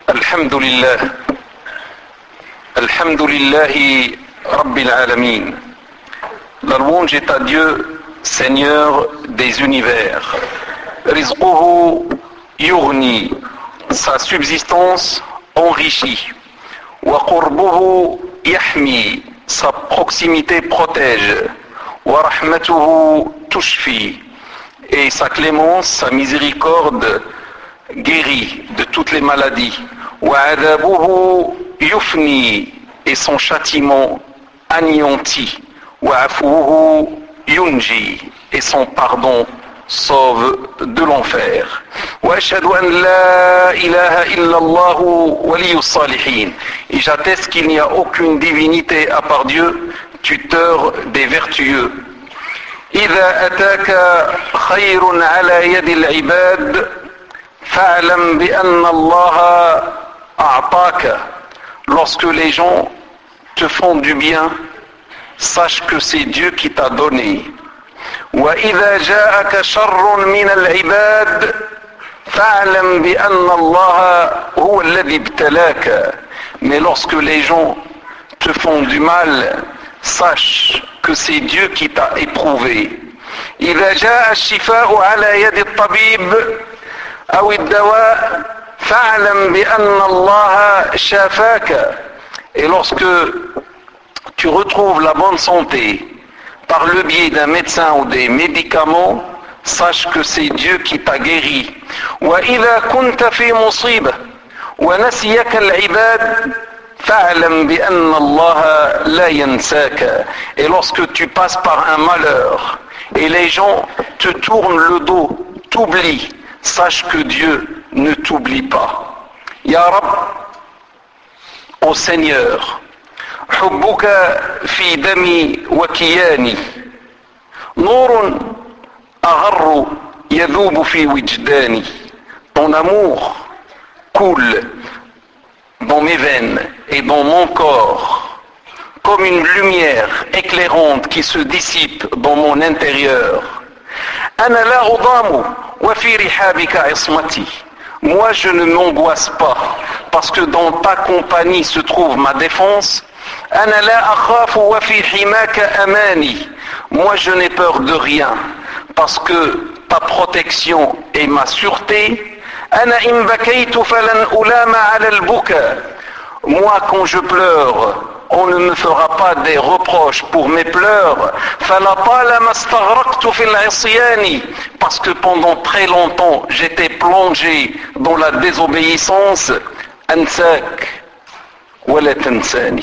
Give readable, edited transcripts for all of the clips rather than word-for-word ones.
الحمد لله رب العالمين. La louange est à Dieu, Seigneur des univers. Rizquhu yughni, sa subsistance enrichit. Wa qurbuhu yahmi, sa proximité protège. Wa rahmatuhu tushfi, et sa clémence, sa miséricorde guérit de toutes les maladies. Wa adabuhu yufni, et son châtiment anéantit. Wa afuhu yunji, et son pardon sauve de l'enfer. Wa ashhadu an la ilaha illallah waliyus salihin, et j'atteste qu'il n'y a aucune divinité à part Dieu, tuteur des vertueux. إذا أتاك خير على يد العباد فاعلم بأن الله أعطاك. Lorsque les gens te font du bien, sache que c'est Dieu qui t'a donné. وإذا جاءك شر من العباد فاعلم بأن الله هو الذي ابتلاك. Mais lorsque les gens te font du mal, sache que c'est Dieu qui t'a éprouvé. إذا جاء الشفاء على يد الطبيب أو الدواء فاعلم بأن الله شافاك. Et lorsque tu retrouves la bonne santé par le biais d'un médecin ou des médicaments, sache que c'est Dieu qui t'a guéri. وإذا كنت في مصيبة ونسيك العباد فاعلم بأن الله لا ينساك. Et lorsque tu passes par un malheur et les gens te tournent le dos, t'oublient, sache que Dieu ne t'oublie pas. Ya Rab, ô Seigneur, حبك في دمي وكياني نور أغر يذوب في وجداني. Ton amour coule dans mes veines et dans mon corps comme une lumière éclairante qui se dissipe dans mon intérieur. أنا لا أضام وفي رحابك عصمتي. Moi je ne m'angoisse pas parce que dans ta compagnie se trouve ma défense. أنا لا أخاف وفي حماك أماني. Moi je n'ai peur de rien parce que ta protection est ma sûreté. أنا إن بكيت فلن ألام على البكاء. Moi quand je pleure, on ne me fera pas des reproches pour mes pleurs. فلطالما استغرقت في العصيان. Parce que pendant très longtemps j'étais plongé dans la désobéissance. أنساك ولا تنساني.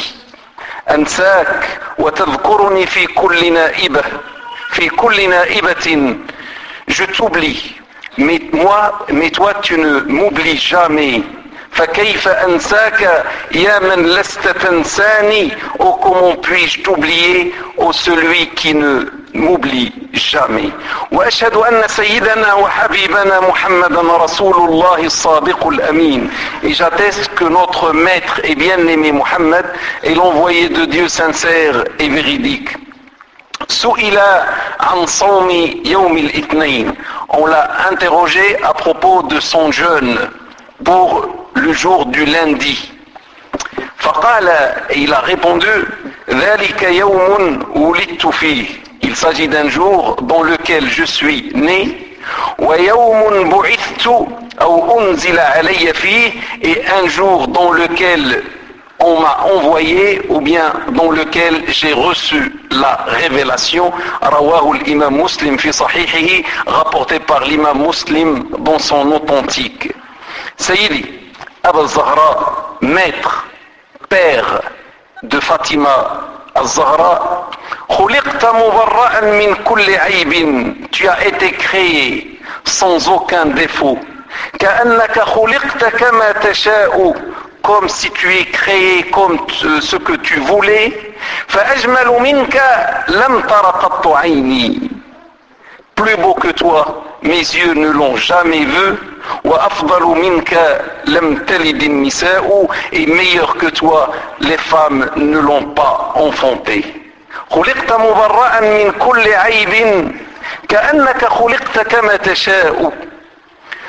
أنساك وتذكرني في كل نائبة. في كل نائبة. Je t'oublie. Mais toi tu ne m'oublies jamais. فكيف أنساك يا من لست تنساني. Oh comment puis-je t'oublier, ô celui qui ne m'oublie jamais. وأشهد أن سيدنا وحبيبنا محمدا رسول الله الصادق الأمين. Et j'atteste que notre maître et bien-aimé Muhammad est l'envoyé de Dieu sincère et véridique. سئل عن صوم يوم الاثنين. On l'a interrogé à propos de son jeûne pour le jour du lundi. فقال, il a répondu, ذلك يوم ولدت فيه. Il s'agit d'un jour dans lequel je suis né. ويوم بعثت أو أنزل علي فيه. Et un jour dans lequel on m'a envoyé ou bien dans lequel j'ai reçu la révélation. Rawahu l'imam Muslim fi sahihihi, rapporté par l'imam Muslim dans son authentique. Sayyidi Abu Zahra, maître, père de Fatima al-Zahra, khuliqta mubarra'an min kulli aybin. Tu as été créé sans aucun défaut. Ka'annaka khuliqta kama tasha'u, comme si tu es créé comme ce que tu voulais. فأجمل منك لم تر قط عيني. Plus beau que toi, mes yeux ne l'ont jamais vu. وأفضل منك لم تلد النساء. Et meilleur que toi, les femmes ne l'ont pas enfanté. خلقت مبرأ من كل عيب كأنك خلقت كما تشاء.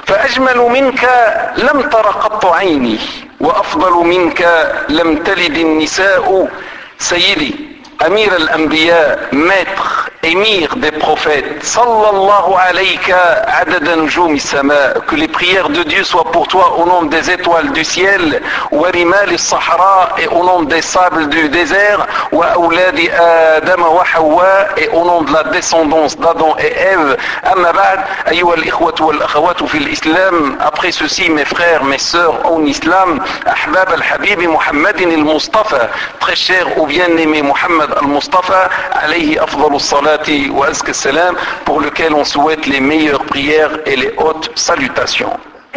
فأجمل منك لم تر قط عيني وأفضل منك لم تلد النساء. سيدي أمير الأنبياء, maître, émir des prophètes, sallallahu alayka adada nujum as-sama, que les prières de Dieu soient pour toi au nombre des étoiles du ciel, wa rimal as-sahara, et au nombre des sables du désert, wa awladi Adam wa Hawa, et au nom de la descendance d'Adam et Ève. Amma ba'd, ayyuha al-ikhwatu wal-akhawatu fi l'islam, après ceci mes frères, mes sœurs en islam, ahbab al-habib Muhammadin al-Mustafa, très cher ou bien-aimé Muhammad al-Mustafa, alayhi afdalu salati wa azka salam, pour lequel on souhaite les meilleures prières et les hautes salutations.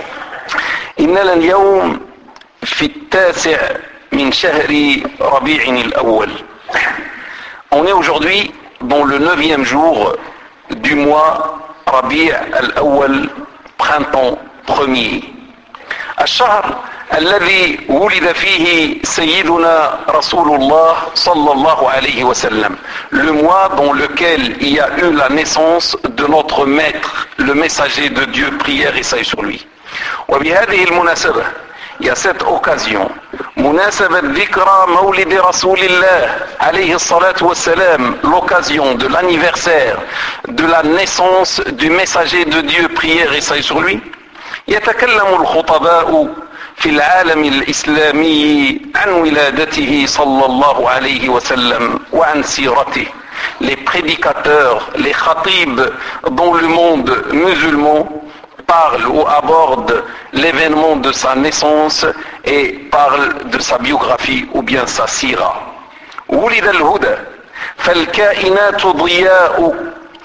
إننا اليوم في 9 من شهر ربيع الأول. On est aujourd'hui dans le 9e jour du mois Rabi' al-Awwal, printemps premier. الشهر الذي ولد فيه سيدنا رسول الله صلى الله عليه وسلم, le mois dans lequel il y a eu la naissance de notre maître, le messager de Dieu, prière et salut sur lui. وبهذه المناسبة, il y a cette occasion, مناسبة ذكرى مولد رسول الله عليه الصلاة والسلام, l'occasion de l'anniversaire de la naissance du messager de Dieu, prière et salut sur lui. يتكلم الخطباء في العالم الإسلامي عن ولادته صلى الله عليه وسلم وعن سيرته. Les prédicateurs, les khatibs dans le monde musulman parlent ou abordent l'événement de sa naissance et parlent de sa biographie ou bien sa sira. ولد الهدى فالكائنات ضياء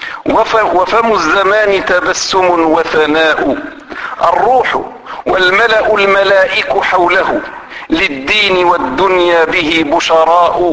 وفم الزمان تبسم وثناء. الروح والملأ الملائك حوله للدين والدنيا به بشراء.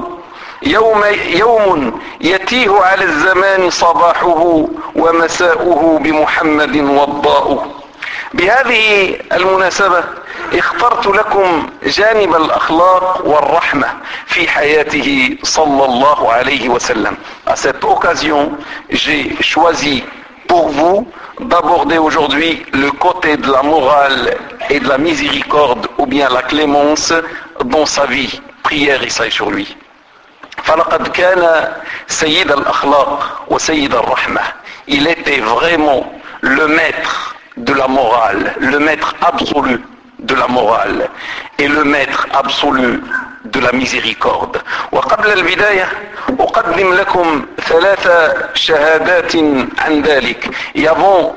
يوم يتيه على الزمان صباحه ومساؤه بمحمد وضاء. بهذه المناسبة اخترت لكم جانب الأخلاق والرحمة في حياته صلى الله عليه وسلم. À cette occasion, j'ai choisi pour vous d'aborder aujourd'hui le côté de la morale et de la miséricorde ou bien la clémence dans sa vie. Prière et salut sur lui. فلقد كان سيد الأخلاق وسيد الرحمة. Il était vraiment le maître de la morale, le maître absolu de la morale et le maître absolu de la miséricorde. وقبل البداية أقدم لكم 3 شهادات عن ذلك. Et avant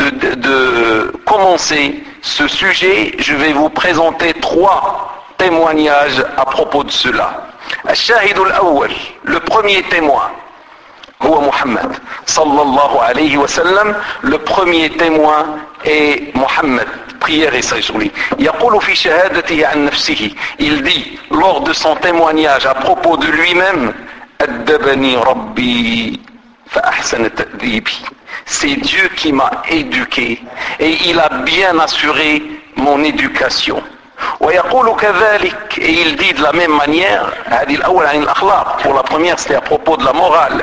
de commencer ce sujet, je vais vous présenter 3 témoignages à propos de cela. الشاهد الأول, le premier témoin, هو محمد صلى الله عليه وسلم. Le premier témoin est Mohammed, prière et salut sur lui. يقول في شهادته عن نفسه, il dit lors de son témoignage à propos de lui-même, أدبني ربي فأحسن تأديبي. C'est Dieu qui m'a éduqué et il a bien assuré mon éducation. ويقول كذلك, et il dit de la même manière, هذه الأول عن الأخلاق, pour la première c'était à propos de la morale.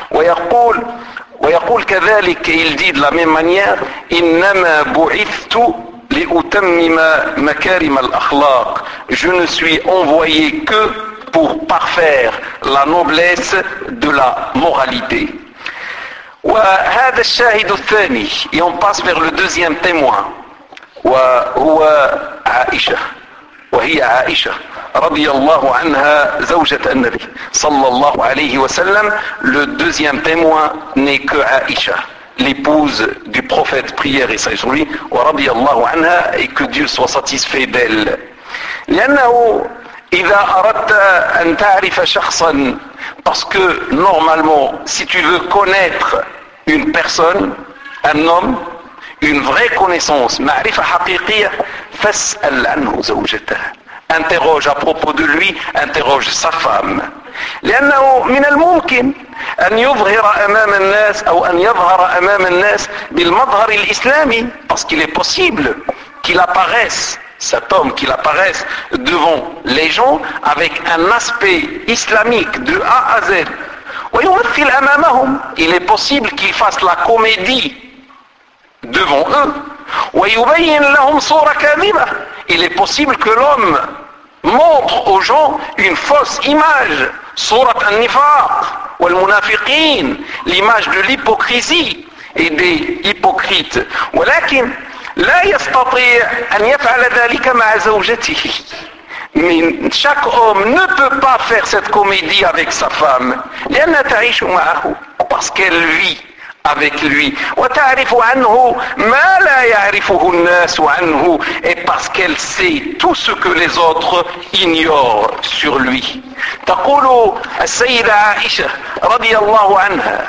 ويقول كذلك, et il dit de la même manière, إنما بعثت لأتمم مكارم الأخلاق. Je ne suis envoyé que pour parfaire la noblesse de la moralité. وهذا الشاهد الثاني, et on passe vers le deuxième témoin, وهو عائشة, وهي عائشة رضي الله عنها زوجة النبي صلى الله عليه وسلم. Le deuxième témoin n'est que Aïcha, l'épouse du prophète, prière et salut sur lui, ورضي الله عنها, et que Dieu soit satisfait d'elle. لأنه إذا أردت أن تعرف شخصا, parce que normalement si tu veux connaître une personne, un homme, une vraie connaissance, معرفة حقيقية, فاسأل عنه زوجته. Interroge à propos de lui, interroge sa femme. لأنه من الممكن أن يظهر أمام الناس أو أن يظهر أمام الناس بالمظهر الإسلامي, parce qu'il est possible qu'il apparaisse, cet homme qu'il apparaisse devant les gens avec un aspect islamique de A à Z. ويمثل أمامهم, il est possible qu'il fasse la comédie devant eux. ويبين لهم صورة كاذبة. Il est possible que l'homme montre aux gens une fausse image, صورة النفاق والمنافقين, l'image de l'hypocrisie et des hypocrites. ولكن لا يستطيع أن يفعل ذلك مع زوجته. Mais chaque homme ne peut pas faire cette comédie avec sa femme. لأنها تعيش معه, parce qu'elle vit avec lui. وتعرف عنه ما لا يعرفه الناس عنه, et parce qu'elle sait tout ce que les autres ignorent sur lui. تقول السيدة عائشة رضي الله عنها,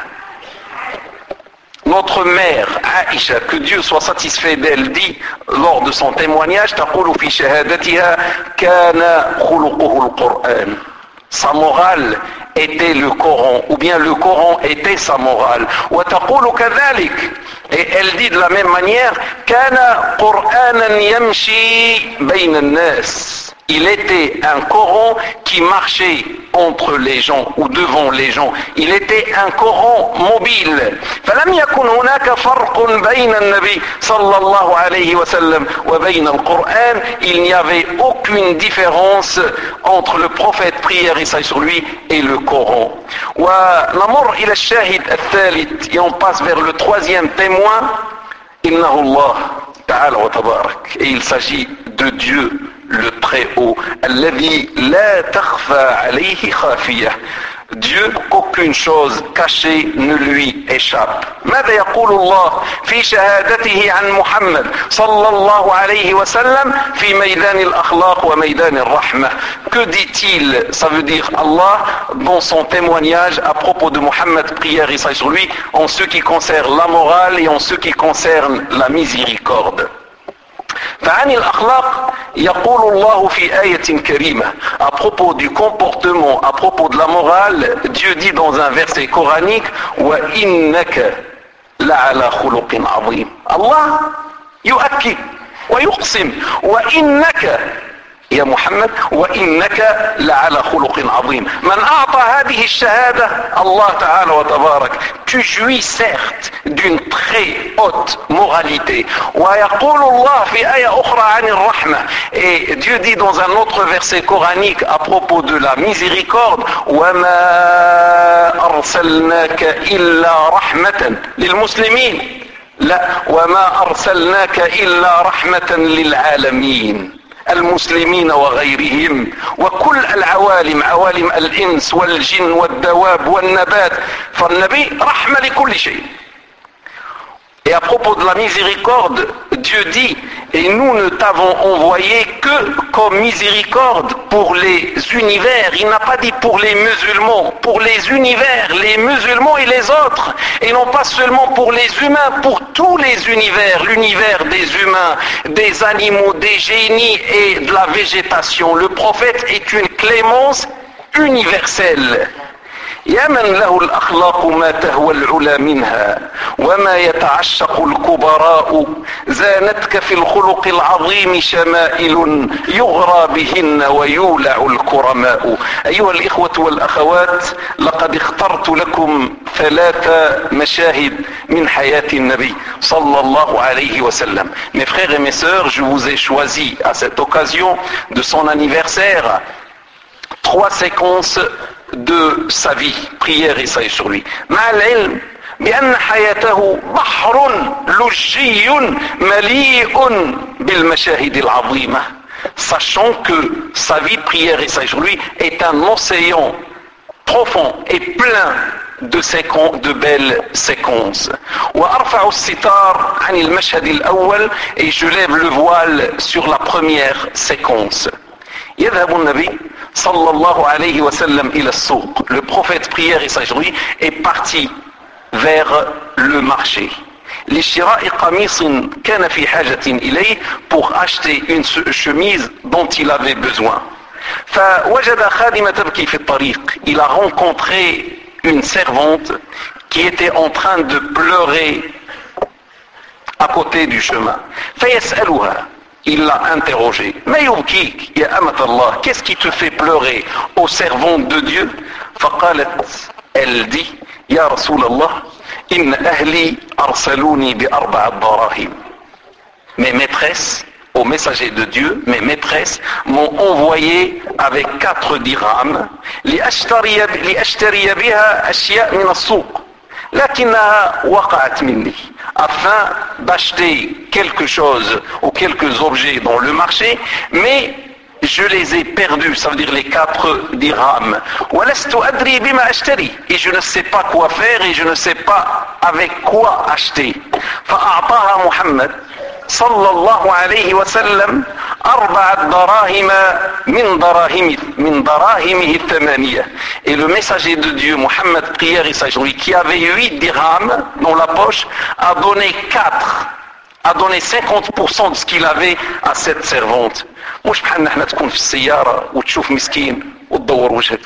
notre mère Aïcha, que Dieu soit satisfait d'elle, dit lors de son témoignage, تقول في شهادتها كان خلقه القرآن. Sa morale était le Coran, ou bien le Coran était sa morale. وتقول كذلك, et elle dit de la même manière, كان قرآنا يمشي بين الناس. Il était un Coran qui marchait entre les gens ou devant les gens. Il était un Coran mobile. فلم يكن هناك فرق بين النبي صلى الله عليه وسلم وبين القرآن. Il n'y avait aucune différence entre le prophète, prière et salut sur lui, et le Coran. ونمر إلى الشاهد الثالث, et on passe vers le troisième témoin. إنه الله تعالى وتبارك, et il s'agit de Dieu le Très-Haut, الذي لا تخفى عليه خافية. Dieu, aucune chose cachée ne lui échappe. ماذا يقول الله في شهادته عن محمد صلى الله عليه وسلم في ميدان الأخلاق وميدان الرحمة? Que dit-il? Ça veut dire Allah dans son témoignage à propos de Mohammed, prière et salut sur lui, en ce qui concerne la morale et en ce qui concerne la miséricorde. فعن الأخلاق يقول الله في آية كريمة, à propos du comportement, à propos de la morale, Dieu dit dans un verset coranique, وإنك لعلى خلق عظيم. Allah يؤكد ويقسم, وإنك يا محمد وإنك لعلى خلق عظيم. من أعطى هذه الشهادة الله تعالى وتبارك, tu jouis certes d'une très haute moralité. ويقول الله في آية أخرى عن الرحمة, et Dieu dit dans un autre verset coranique à propos de la miséricorde, وما أرسلناك إلا رحمة للمسلمين, لا, وما أرسلناك إلا رحمة للعالمين, المسلمين وغيرهم وكل العوالم, عوالم الإنس والجن والدواب والنبات. فالنبي رحمة لكل شيء. Et à propos de la miséricorde, Dieu dit, et nous ne t'avons envoyé que comme miséricorde pour les univers. Il n'a pas dit pour les musulmans, pour les univers, les musulmans et les autres. Et non pas seulement pour les humains, pour tous les univers, l'univers des humains, des animaux, des génies et de la végétation. Le prophète est une clémence universelle. يا من له الأخلاق ما تهوى العلا منها وما يتعشق الكبراء زانتك في الخلق العظيم شمائل يغرى بهن ويولع الكرماء. أيها الإخوة والأخوات, لقد اخترت لكم 3 مشاهد من حياة النبي صلى الله عليه وسلم. Mes frères et mes sœurs, je vous ai choisi à cette occasion de son anniversaire 3 séquences de sa vie, prière et salut sur lui. مع العلم بأن حياته بحر لجي مليء بالمشاهد العظيمة. Sachant que sa vie, prière et salut sur lui est un océan profond et plein de belles séquences. وأرفع الستار عن المشهد الأول, et je lève le voile sur la première séquence. يذهب النبي صلى الله عليه وسلم إلى السوق. Le prophète, prière et salut sur lui, est parti vers le marché. لشراء قميص كان في حاجة إليه, pour acheter une chemise dont il avait besoin. فوجد خادمة تبكي في الطريق. Il a rencontré une servante qui était en train de pleurer à côté du chemin. فيسألها, il l'a interrogé. ما يبكيك يا أمة الله, qu'est-ce qui te fait pleurer, ô servante de Dieu? فقالت, elle dit, يا رسول الله إن أهلي أرسلوني ب4 دراهم. mes maîtresses, aux messagers de Dieu, mes maîtresses m'ont envoyé avec 4 dirhams لأشتري بها أشياء من السوق لكنها وقعت مني, afin d'acheter quelque chose ou quelques objets dans le marché, mais je les ai perdus, ça veut dire les 4 dirhams. وَلَسْتُ أَدْرِي بِمَا أَشْتَرِي, et je ne sais pas quoi faire et je ne sais pas avec quoi acheter. فأعطاها محمد صلى الله عليه وسلم 4 دراهم من دراهمه الثمانية. Et le messager de Dieu, Mohammed, prière et salut, qui avait 8 dirhams dans la poche, a donné 50% de ce qu'il avait à cette servante. مش بحالنا احنا تكون في السيارة وتشوف مسكين وتدور وجهك.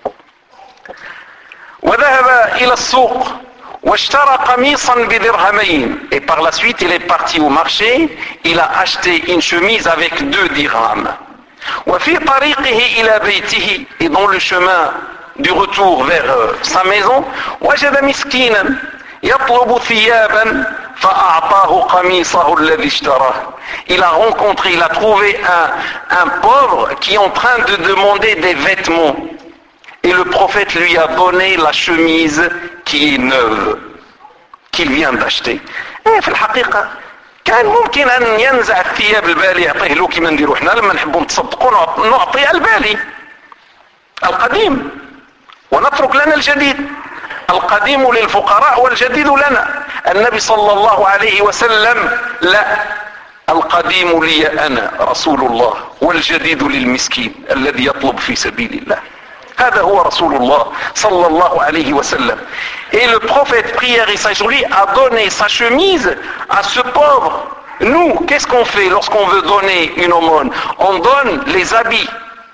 وذهب إلى السوق واشترى قميصا بدرهمين, et par la suite il est parti au marché, il a acheté une chemise avec 2 dirhams. وفي طريقه إلى بيته, et dans le chemin du retour vers sa maison, وجد مسكينا يطلب ثيابا فأعطاه قميصه الذي اشتراه. Il a rencontré, il a trouvé un pauvre qui est en train de demander des vêtements. Et le prophète lui a donné la chemise qui est neuve, qu'il vient d'acheter. Et في الحقيقة كان ممكن أن ينزع الثياب البالي يعطيه له كما نديرو احنا لما نحبوا نتصدقوا نعطي البالي القديم ونترك لنا الجديد. القديم للفقراء والجديد لنا. النبي صلى الله عليه وسلم لا, القديم لي أنا رسول الله والجديد للمسكين الذي يطلب في سبيل الله. هذا هو رسول الله صلى الله عليه وسلم. Et le prophète, prière et salut sur lui, a donné sa chemise à ce pauvre. Nous, qu'est-ce qu'on fait lorsqu'on veut donner une aumône? On donne les habits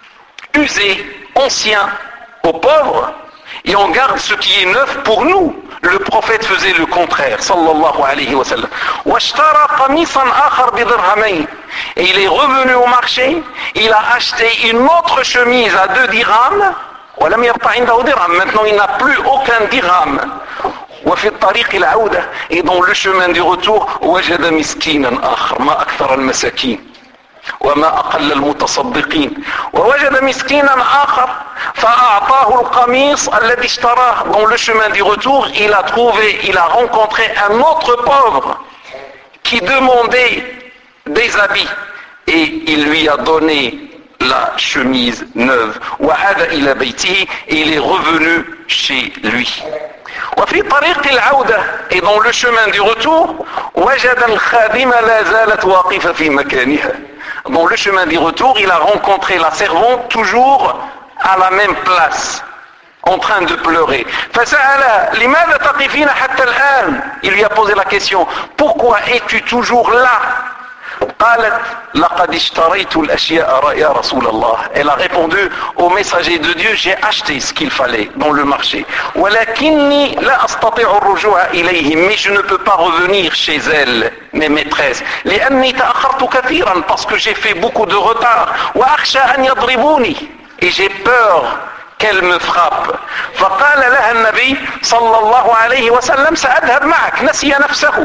usés, anciens aux pauvres, et on garde ce qui est neuf pour nous. Le prophète faisait le contraire, sallallahu alayhi wa sallam. واشترى قميصا آخر بدرهمين. Et il est revenu au marché, il a acheté une autre chemise à 2 dirhams. ولم يبقى عنده درهم. Maintenant il n'a plus aucun dirham. وفي الطريق العودة, et dans le chemin du retour, وجد مسكينا آخر, ما أكثر المساكين وما أقل المتصدقين. ووجد مسكينا آخر فأعطاه القميص الذي اشتراه. Dans le chemin du retour, il a rencontré un autre pauvre qui demandait des habits et il lui a donné la chemise neuve. وعاد إلى بيته, et il est revenu chez lui. وفي طريق العودة, et dans le chemin du retour, وجد الخادمة لا زالت واقفة في مكانها. Dans le chemin du retour, il a rencontré la servante toujours à la même place, en train de pleurer. فسألها لماذا تقفين حتى الآن? Il lui a posé la question, pourquoi es-tu toujours là? قالت لقد اشتريت الأشياء يا رسول الله. Elle a répondu au messager de Dieu, j'ai acheté ce qu'il fallait dans le marché. ولكني لا أستطيع الرجوع إليهم, mais je ne peux pas revenir chez elles, mes maîtresses. لأني تأخرت كثيرا, parce que j'ai fait beaucoup de retard. وأخشى أن يضربوني, et j'ai peur qu'elle me frappe. فقال لها النبي صلى الله عليه وسلم سأذهب معك. نسي نفسه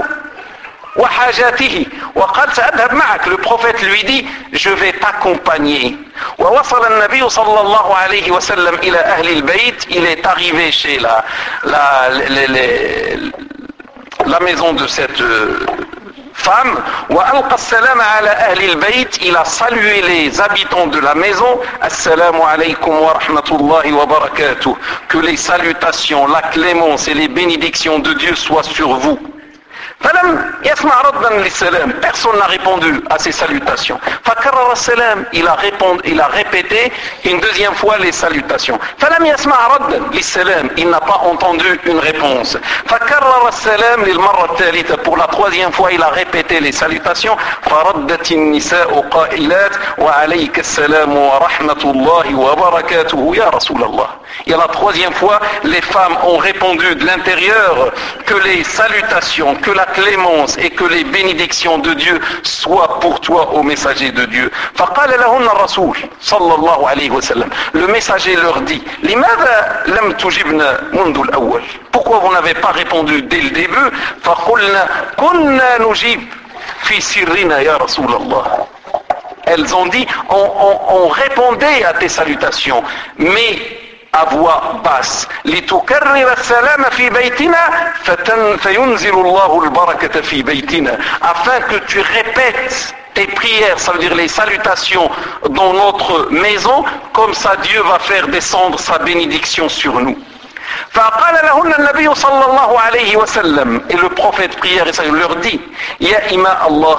وحاجاته وقال سأذهب معك. Le prophète lui dit, je vais t'accompagner. ووصل النبي صلى الله عليه وسلم إلى أهل البيت. Il est arrivé chez la maison de cette femme. وألقى السلام على أهل البيت. Il a salué les habitants de la maison. السلام عليكم ورحمة الله وبركاته. Que les salutations, la clémence et les bénédictions de Dieu soient sur vous. فلم يسمع ردا للسلام. Personne n'a répondu à ces salutations. فكرر السلام. Il a répété une deuxième fois les salutations. فلم يسمع ردا للسلام. Il n'a pas entendu une réponse. فكرر السلام للمرة الثالثة. Pour la troisième fois, il a répété les salutations. فردت النساء قائلات وعليك السلام ورحمة الله وبركاته يا رسول الله. Et à la troisième fois, les femmes ont répondu de l'intérieur que les salutations, que la clémence et que les bénédictions de Dieu soient pour toi, ô messager de Dieu. فقال لهن الرسول صلى الله عليه وسلم. Le messager leur dit, لماذا لم تجبن منذ الأول? Pourquoi vous n'avez pas répondu dès le début? فقلنا كنا نجيب. fi sirrina ya Rasulallah. Elles ont dit, on répondait à tes salutations, mais à voix basse. لتكرر السلام في بيتنا فينزل الله البركة في بيتنا. Afin que tu répètes tes prières, ça veut dire les salutations dans notre maison, comme ça Dieu va faire descendre sa bénédiction sur nous. فقال لهن النبي صلى الله عليه وسلم, et le prophète prière et leur dit, يا إماء الله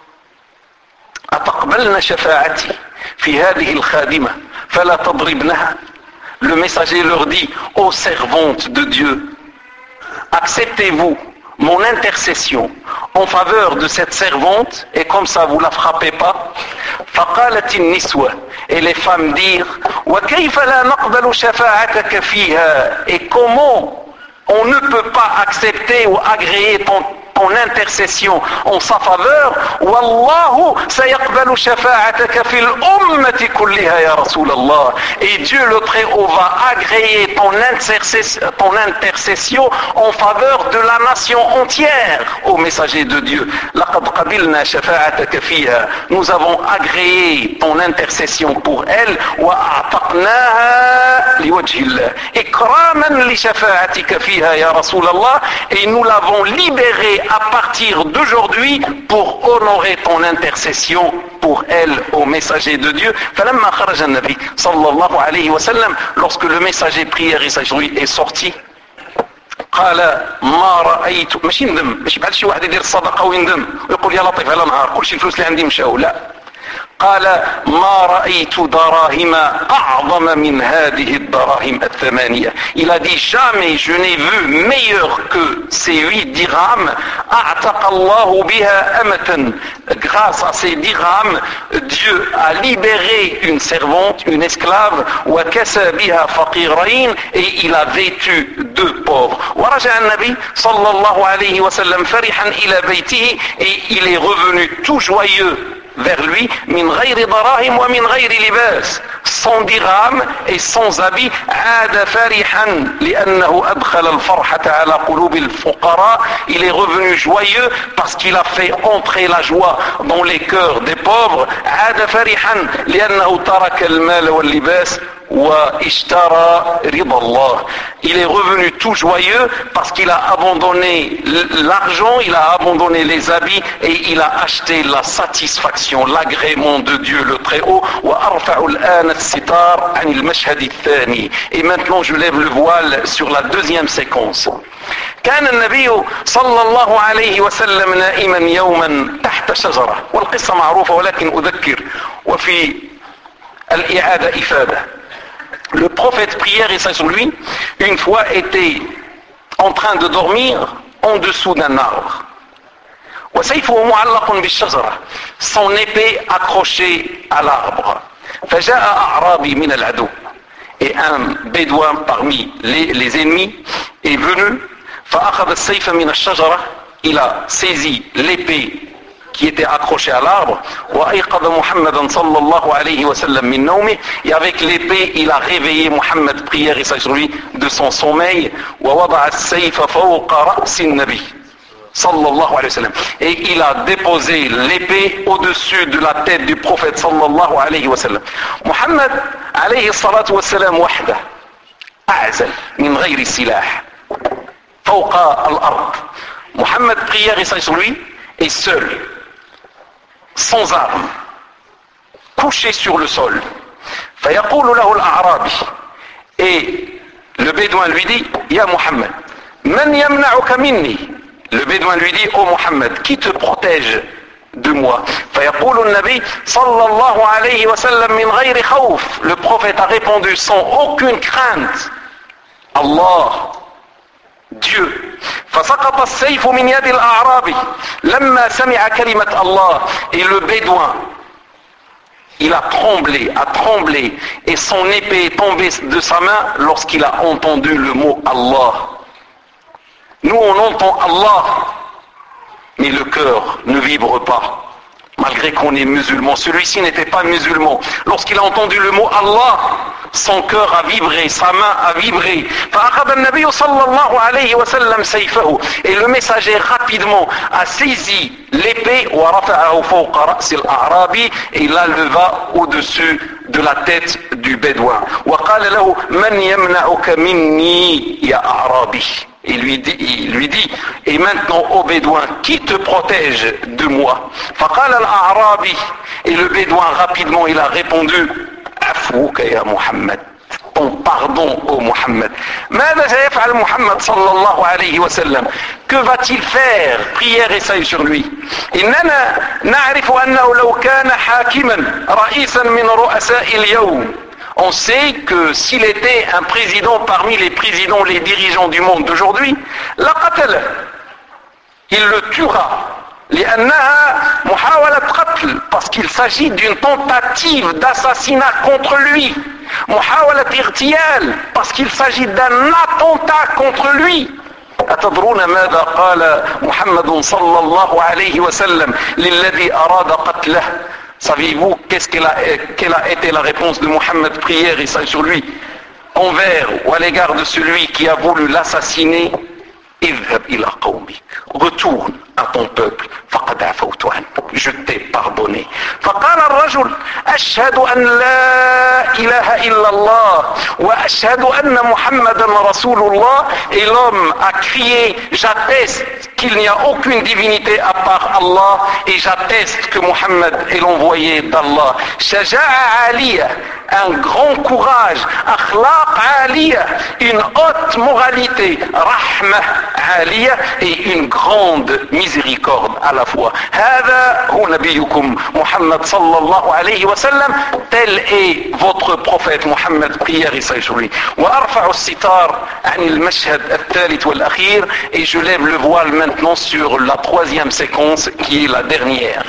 أتقبلن شفاعتي في هذه الخادمة فلا تضربنها. Le messager leur dit, ô servantes de Dieu, acceptez-vous mon intercession en faveur de cette servante et comme ça vous la frappez pas. فقالت النسوة, et les femmes dirent, وكيف لا نقبل شفاعتك فيها, et comment on ne peut pas accepter ou agréer ton intercession en sa faveur. Wallahu sayaqbalu shafa'ataka fil ummati kulliha ya Rasulallah. Et Dieu le Très-Haut va agréer ton intercession en faveur de la nation entière, ô messager de Dieu. Laqad qabilna shafa'ataka fiha. Nous avons agréé ton intercession pour elle. Wa a'taqnaha liwajhillah. Ikraman li shafa'atika fiha ya Rasulallah. Et nous l'avons libérée à partir d'aujourd'hui pour honorer ton intercession pour elle au messager de Dieu. فلما خرج النبي صلى الله عليه وسلم, lorsque le messager prière et s'agenouille est sorti, قال ما رأيت, ماشي ندم, ماشي بحال شي واحد يدير الصدقة ويندم ويقول يا لطيف على نهار كل شيء الفلوس اللي عندي مشاو, لا. قال ما رأيت دراهم أعظم من هذه الدراهم الثمانية. Il a dit, jamais je n'ai vu meilleur que ces 8 dirhams. أعتق الله بها أمة. Grâce à ces dirhams, Dieu a libéré une servante, une esclave. وكسى بها فقيرين, et il a vêtu 2 pauvres. ورجع النبي صلى الله عليه وسلم فرحا إلى بيته, et il est revenu tout joyeux vers lui, min ghayri darahim wa min ghayri libas, sans dirham et sans habit. عاد فرحا لأنه أدخل الفرحة على قلوب الفقراء. Il est revenu joyeux parce qu'il a fait entrer la joie dans les cœurs des pauvres. عاد فرحا لأنه ترك المال واللباس واشترى رضا الله. Il est revenu tout joyeux parce qu'il a abandonné l'argent, il a abandonné les habits et il a acheté la satisfaction, l'agrément de Dieu le Très-Haut. وأرفع الآن الستار عن المشهد الثاني. Et maintenant je lève le voile sur la deuxième séquence. كان النبي صلى الله عليه وسلم نائما يوما تحت شجرة, والقصة معروفة ولكن أذكر وفي الإعادة إفادة. Le prophète prière et ça sur lui, une fois était en train de dormir en dessous d'un arbre. وسيفه معلق بالشجرة, son épée accrochée à l'arbre. فجاء أعرابي من العدو, et un bédouin parmi les ennemis est venu. فأخذ السيف من الشجرة, il a saisi l'épée qui était accroché à l'arbre. وأيقظ محمدا صلى الله عليه وسلم من نومه, et avec l'épée il a réveillé Mohammed, prière et salut lui, de son sommeil. ووضع السيف فوق رأس النبي صلى الله عليه وسلم, et il a déposé l'épée au-dessus de la tête du prophète صلى الله عليه وسلم. Mohammed عليه الصلاة والسلام وحده أعزل من غير سلاح فوق الأرض. Mohammed, prière et salut lui, est seul, sans armes, couché sur le sol. فيقول له الأعرابي, et le bédouin lui dit, Ya Muhammad, man yamna'uka minni. Le bédouin lui dit, ô Muhammad, qui te protège de moi? فيقول النبي صلى الله عليه وسلم من غير خوف. Le prophète a répondu sans aucune crainte, Allah, Dieu. فسقط السيف من يد الأعرابي لما سمع كلمة الله. Et le bédouin, il a tremblé, et son épée est tombée de sa main lorsqu'il a entendu le mot Allah. Nous on entend Allah, mais le cœur ne vibre pas. malgré qu'on est musulman. Celui-ci n'était pas musulman. Lorsqu'il a entendu le mot Allah, son cœur a vibré, sa main a vibré. Et le messager rapidement a saisi l'épée et il la leva au-dessus de la tête du bédouin. Il lui dit, et maintenant ô bédouin, qui te protège de moi? Et le bédouin rapidement il a répondu, Afouka ya Muhammad, ton pardon ô Muhammad. Que va-t-il faire? Prière et salut sur lui. On sait que s'il était un président parmi les présidents, les dirigeants du monde d'aujourd'hui, il le tuera. Parce qu'il s'agit d'une tentative d'assassinat contre lui. Parce qu'il s'agit d'un attentat contre lui. أتدرون ماذا قال محمد صلى الله عليه وسلم للذي أراد قتله? Savez-vous quelle a été la réponse de Mohammed, prière et salut sur lui, envers ou à l'égard de celui qui a voulu l'assassiner? Retourne à ton peuple, je t'ai pardonné. فقال الرجل أشهد أن لا إله إلا الله وأشهد أن محمدا رسول الله. Et l'homme a crié, j'atteste qu'il n'y a aucune divinité à part Allah et j'atteste que Mohammed est l'envoyé d'Allah. Shaja'a Aliyah, un grand courage, akhlaq Aliyah, une haute moralité, rahmah Aliyah, et une grande miséricorde à la fois. هذا هو نبيكم محمد صلى الله عليه وسلم. Tel est votre prophète Mohammed, prière et salut sur lui. وأرفع الستار عن المشهد الثالث والأخير, et je lève le voile maintenant sur la troisième séquence qui est la dernière.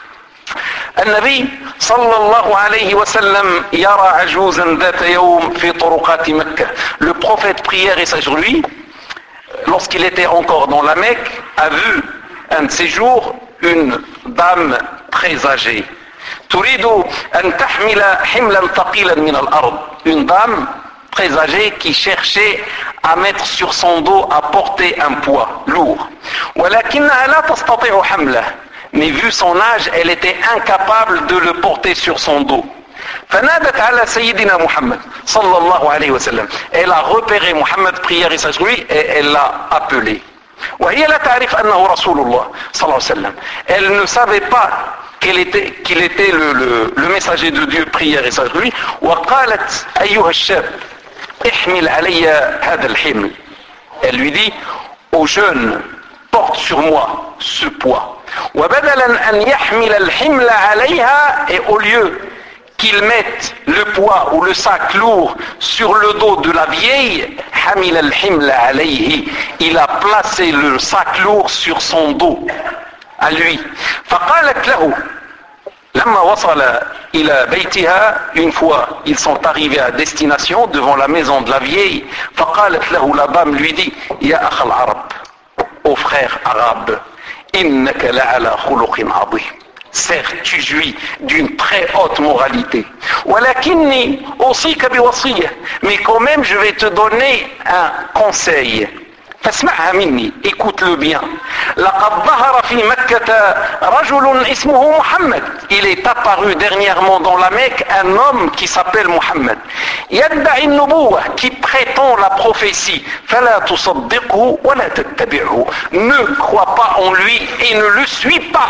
النبي صلى الله عليه وسلم يرى عجوزا ذات يوم في طرقات مكة. Le prophète, prière et salut sur lui, lorsqu'il était encore dans la Mecque, a vu un de ces jours une dame très âgée. تريد أن تحمل حملا ثقيلا من الأرض. Une dame très âgée qui cherchait à mettre sur son dos, à porter un poids lourd. ولكنها لا تستطيع حمله. Mais vu son âge, elle était incapable de le porter sur son dos. فنادت على سيدنا محمد صلى الله عليه وسلم. Elle a repéré Mohammed, prière et salut sur lui, et elle l'a appelé. وهي لا تعرف أنه رسول الله صلى الله عليه وسلم. Elle ne savait pas qu'il était le messager de Dieu, prière et salut sur lui. وقالت أيها الشاب احمل علي هذا الحمل. Elle lui dit, ô jeune, porte sur moi ce poids. وبدلا أن يحمل الحمل عليها, et au lieu qu'il mette le poids ou le sac lourd sur le dos de la vieille, حمل الحمل عليه, il a placé le sac lourd sur son dos à lui. فقالت له لما وصل إلى بيتها, une fois ils sont arrivés à destination devant la maison de la vieille, فقالت له, la dame lui dit, يا أخ العرب, ô frère arabe, إنك لعلى خلق عظيم. Certes, tu jouis d'une très haute moralité. ولكني أوصيك بوصية, mais quand même je vais te donner un conseil. فاسمعها مني, écoute-le bien. لقد ظهر في مكة رجل اسمه محمد. Il est apparu dernièrement dans la Mecque un homme qui s'appelle Mohammed. يدعي النبوة, qui prétend la prophétie. فلا تصدقه ولا تتبعه. Ne crois pas en lui et ne le suis pas.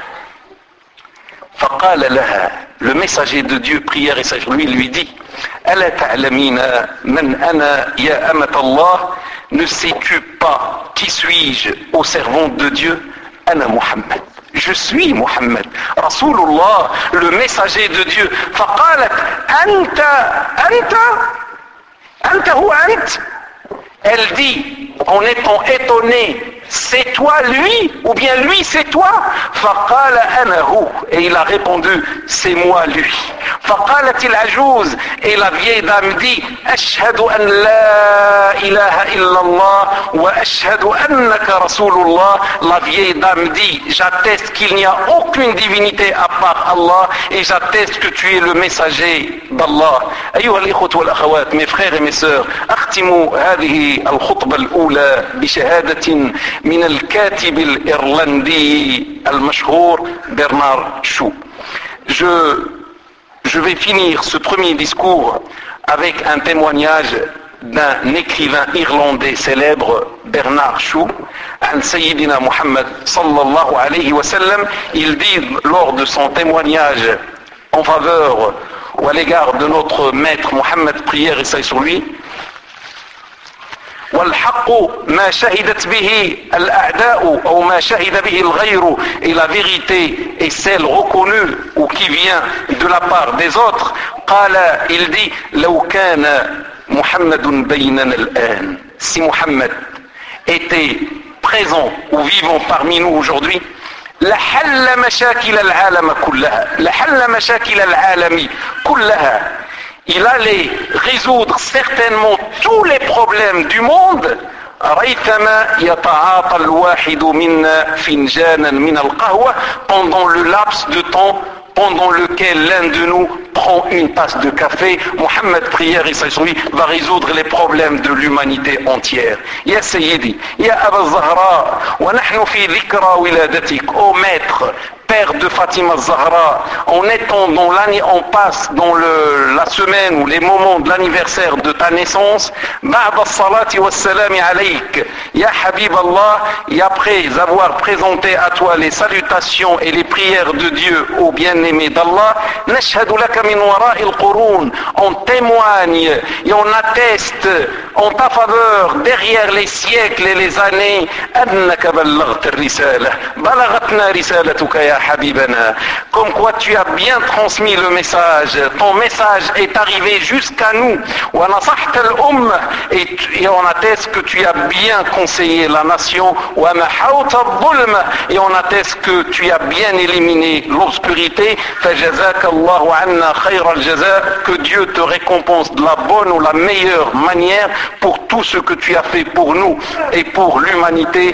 فقال لها, le messager de Dieu, prière et salut lui dit, ألا تعلمين من أنا يا أمة الله? Ne sais-tu pas qui suis-je, ô servante de Dieu? أنا محمد, je suis Mohammed, Rasulullah, le messager de Dieu. فقالت أنت هو أنت. Elle dit, en étant étonnée, c'est toi lui ou bien lui c'est toi? فقال أنا هو. Et il a répondu, c'est moi lui. فقالت العجوز. Et la vieille dame dit, أشهد أن لا إله إلا الله وأشهد أنك رسول الله. La vieille dame dit, j'atteste qu'il n'y a aucune divinité à part Allah et j'atteste que tu es le messager d'Allah. أيها الإخوة والأخوات, mes frères et mes sœurs, أختم هذه الخطبة الأولى بشهادة من الكاتب الإيرلندي المشهور برنارد شو. Je vais finir ce premier discours avec un témoignage d'un écrivain irlandais célèbre, Bernard Shaw, عن سيدنا محمد صلى الله عليه وسلم. Il dit lors de son témoignage en faveur ou à l'égard de notre maître Mohammed, prière et salut sur lui, والحق ما شهدت به الأعداء أو ما شهد به الغير. Et la vérité est celle reconnue ou qui vient de la part des autres. قال, il dit, لو كان محمد بيننا الآن. Si Mohammed était présent ou vivant parmi nous aujourd'hui, لحل مشاكل العالم كلها. لحل مشاكل العالم كلها. Il allait résoudre certainement tous les problèmes du monde. ريثما يتعاطى الواحد منا فنجانا من القهوة. Pendant le laps de temps pendant lequel l'un de nous prend une tasse de café. Mohammed, prière et salut sur lui, va résoudre les problèmes de l'humanité entière. Ya Sayyidi, Ya Aba Zahra, wa nahnu fi dhikra wiladatik. Ô maître, père de Fatima Zahra, en étant dans l'année, on passe dans la semaine ou les moments de l'anniversaire de ta naissance, ba'da salati wa salami alayk, ya Habib Allah, et après avoir présenté à toi les salutations et les prières de Dieu au bien-aimé d'Allah, nashhadu laka min wara'i al-qurun, on témoigne et on atteste en ta faveur derrière les siècles et les années, annaka ballaghta ar-risala, balaghatna risalatuka ya Habibana, comme quoi tu as bien transmis le message, ton message est arrivé jusqu'à nous, et on atteste que tu as bien conseillé la nation, et on atteste que tu as bien éliminé l'obscurité. Que Dieu te récompense de la bonne ou la meilleure manière pour tout ce que tu as fait pour nous et pour l'humanité.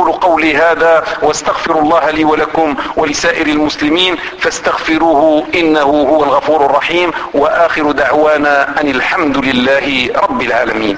ولسائر المسلمين فاستغفروه إنه هو الغفور الرحيم وآخر دعوانا أن الحمد لله رب العالمين.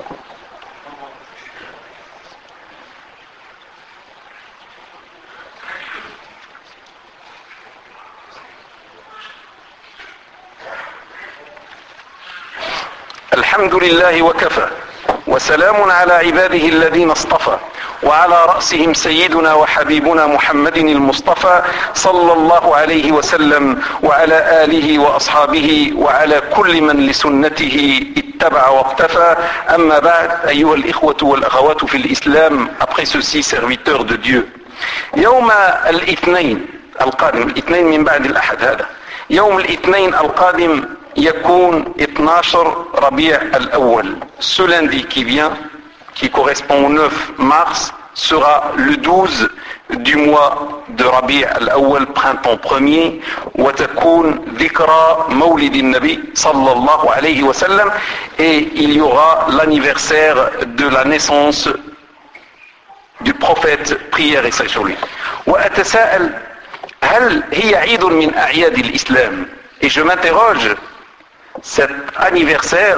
الحمد لله وكفى وسلام على عباده الذين اصطفى وعلى رأسهم سيدنا وحبيبنا محمد المصطفى صلى الله عليه وسلم وعلى آله وأصحابه وعلى كل من لسنته اتبع واقتفى. أما بعد أيها الإخوة والأخوات في الإسلام, après ceci, serviteurs de Dieu, يوم الاثنين القادم, الاثنين من بعد الأحد هذا, يوم الاثنين القادم يكون 12 ربيع الأول, ce lundi qui vient, qui correspond au 9 mars, sera le 12 du mois de Rabi' al-Awwal, printemps premier, وتكون ذكرى مولد النبي صلى الله عليه وسلم, et il y aura l'anniversaire de la naissance du prophète, prière et salut sur lui. وأتساءل هل هي عيد من أعياد الإسلام? Et je m'interroge, cet anniversaire,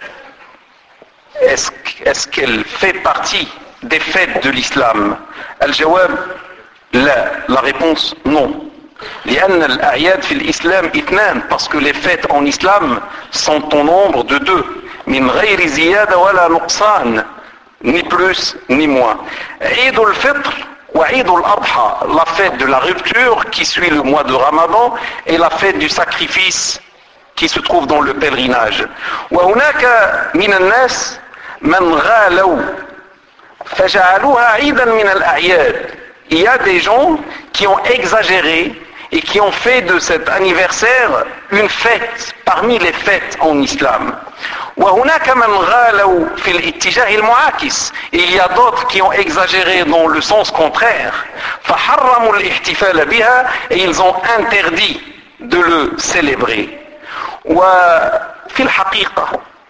est-ce qu'elle fait partie des fêtes de l'islam? Al-Jawab, la réponse, non. لأن الأعياد في الإسلام اثنان, parce que les fêtes en islam sont au nombre de deux. من غير زيادة ولا نقصان, ni plus ni moins. عيد الفطر وعيد الأضحى, la fête de la rupture qui suit le mois de Ramadan, et la fête du sacrifice qui se trouve dans le pèlerinage. وهناك من الناس من غالوا فجعلوها عيدا من الأعياد. Il y a des gens qui ont exagéré et qui ont fait de cet anniversaire une fête parmi les fêtes en islam. وهناك من غالوا في الاتجاه المعاكس. Il y a d'autres qui ont exagéré dans le sens contraire. فحرموا الاحتفال بها et ils ont interdit de le célébrer. وفي الحقيقة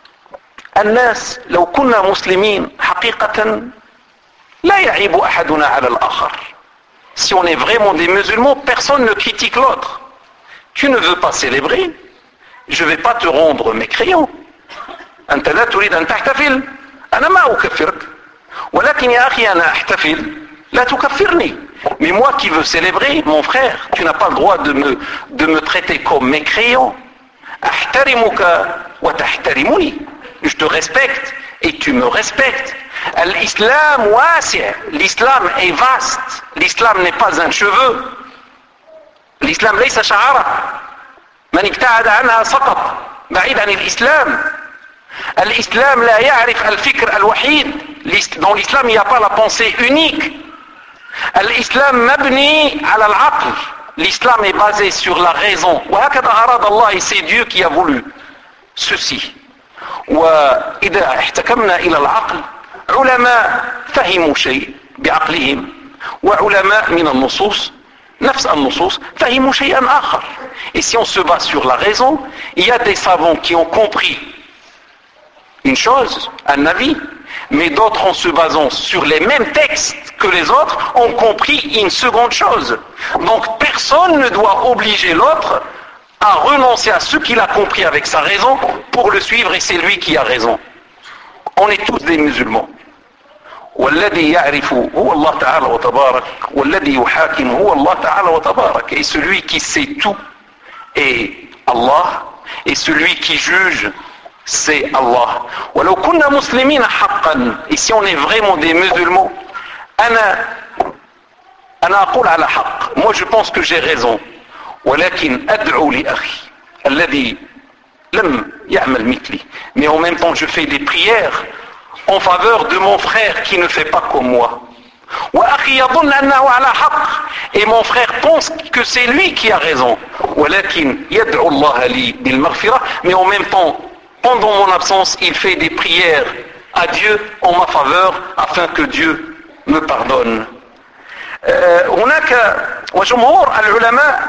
الناس لو كنا مسلمين حقيقة لا يعيب أحدنا على الآخر. Si on est vraiment des musulmans, personne ne critique l'autre. Tu ne veux pas célébrer, je ne vais pas te rendre mécréant. أنت لا تريد أن تحتفل، أنا ما أكفرك. ولكن يا أخي أنا أحتفل، لا تكفرني. Mais moi qui veux célébrer, mon frère, tu n'as pas le droit de me traiter comme mécréant. أحترمك وتحترمني. Je te respecte et tu me respectes. L'islam wasi', l'islam est vaste. L'islam n'est pas un cheveu. L'islam ليس شعرة. من ابتعد عنها سقط. بعيد عن الإسلام. الإسلام لا يعرف الفكر الوحيد. Dans l'islam il n'y a pas la pensée unique. الإسلام مبني على العقل. L'islam est basé sur la raison. وهكذا أراد الله, et c'est Dieu qui a voulu ceci. وإذا احتكمنا إلى العقل علماء فهموا شيء بعقلهم وعلماء من النصوص نفس النصوص فهموا شيئا آخر. Et si on se base sur la raison, il y a des savants qui ont compris une chose, un avis, mais d'autres en se basant sur les mêmes textes que les autres ont compris une seconde chose. Donc personne ne doit obliger l'autre à renoncer à ce qu'il a compris avec sa raison pour le suivre, et c'est lui qui a raison. On est tous des musulmans. والذي يعرف هو الله تعالى وتبارك والذي يحاكم هو الله تعالى وتبارك. Et celui qui sait tout est Allah, et celui qui juge c'est Allah. ولو كنا مسلمين حقا. Et si on est vraiment des musulmans, أنا أقول على حق. Moi je pense que j'ai raison. ولكن أدعو لأخي الذي لم يعمل مثلي. Mais en même temps je fais des prières en faveur de mon frère qui ne fait pas comme moi. وأخي يظن أنه على حق. Et mon frère pense que c'est lui qui a raison. ولكن يدعو الله لي بالمغفرة. Mais en même temps, pendant mon absence, il fait des prières à Dieu en ma faveur afin que Dieu me pardonne. هناك وجمهور العلماء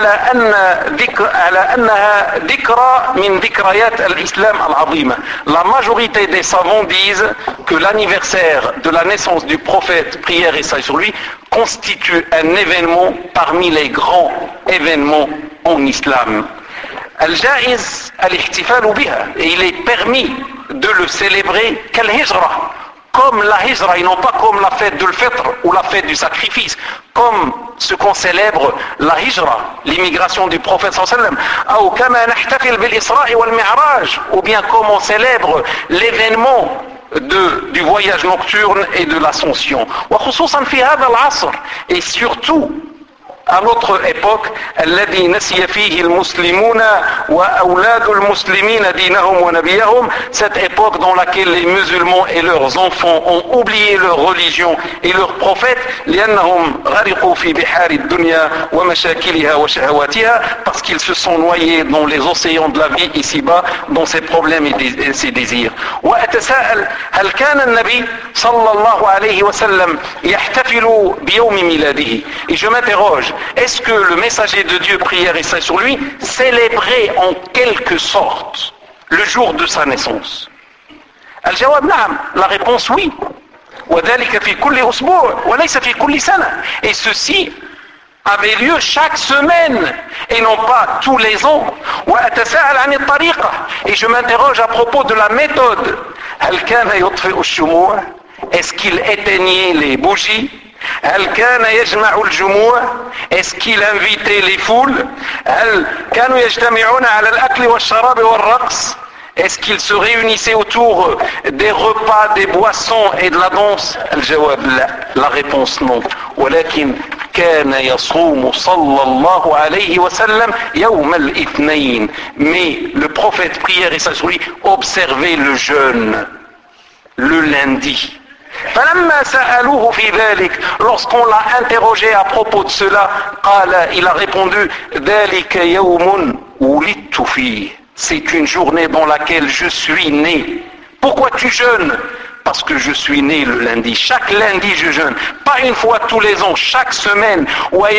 على أنها ذكرى من ذكريات الإسلام العظيمة. La majorité des savants disent que l'anniversaire de la naissance du prophète, prière et salut sur lui, constitue un événement parmi les grands événements en islam. الجائز الاحتفال بها. Et il est permis de le célébrer كالهجرة, comme la hijra et non pas comme la fête de l'fitr ou la fête du sacrifice, comme ce qu'on célèbre la hijra, l'immigration du prophète sallallahu alayhi wa sallam, ou كما نحتفل بالإسراء والمعراج, ou bien comme on célèbre l'événement du voyage nocturne et de l'ascension. وخصوصا في هذا العصر, et surtout à notre époque, الذي نسي فيه المسلمون وأولاد المسلمين دينهم ونبيهم, cette époque dans laquelle les musulmans et leurs enfants ont oublié leur religion et leur prophète, لأنهم غرقوا في بحار الدنيا ومشاكلها وشهواتها, parce qu'ils se sont noyés dans les océans de la vie ici-bas, dans ses problèmes et ses désirs. وأتساءل هل كان النبي صلى الله عليه وسلم يحتفل بيوم ميلاده. Et je m'interroge, est-ce que le messager de Dieu, prière et salut sur lui, célébrait en quelque sorte le jour de sa naissance? الجواب نعم. La réponse oui. وذلك في كل أسبوع وليس في كل سنة. Et ceci avait lieu chaque semaine et non pas tous les ans. وأتساءل عن الطريقة. Et je m'interroge à propos de la méthode. هل كان يطفئ الشموع? Est-ce qu'il éteignait les bougies? هل كان يجمع الجموع؟ Est-ce qu'il invitait les foules؟ هل كانوا يجتمعون على الأكل والشراب والرقص؟ Est-ce qu'ils se réunissaient autour des repas, des boissons et de la danse? الجواب لا. La réponse non. ولكن كان يصوم صلى الله عليه وسلم يوم الاثنين. Mais le prophète, prière et salut sur lui, observait le jeûne le lundi. فلما سألوه في ذلك, lorsqu'on l'a interrogé à propos de cela, il a répondu ذلك يوم ولدت فيه, c'est une journée dans laquelle je suis né. Pourquoi tu jeûnes? Parce que je suis né le lundi. Chaque lundi je jeûne, pas une fois tous les ans, chaque semaine.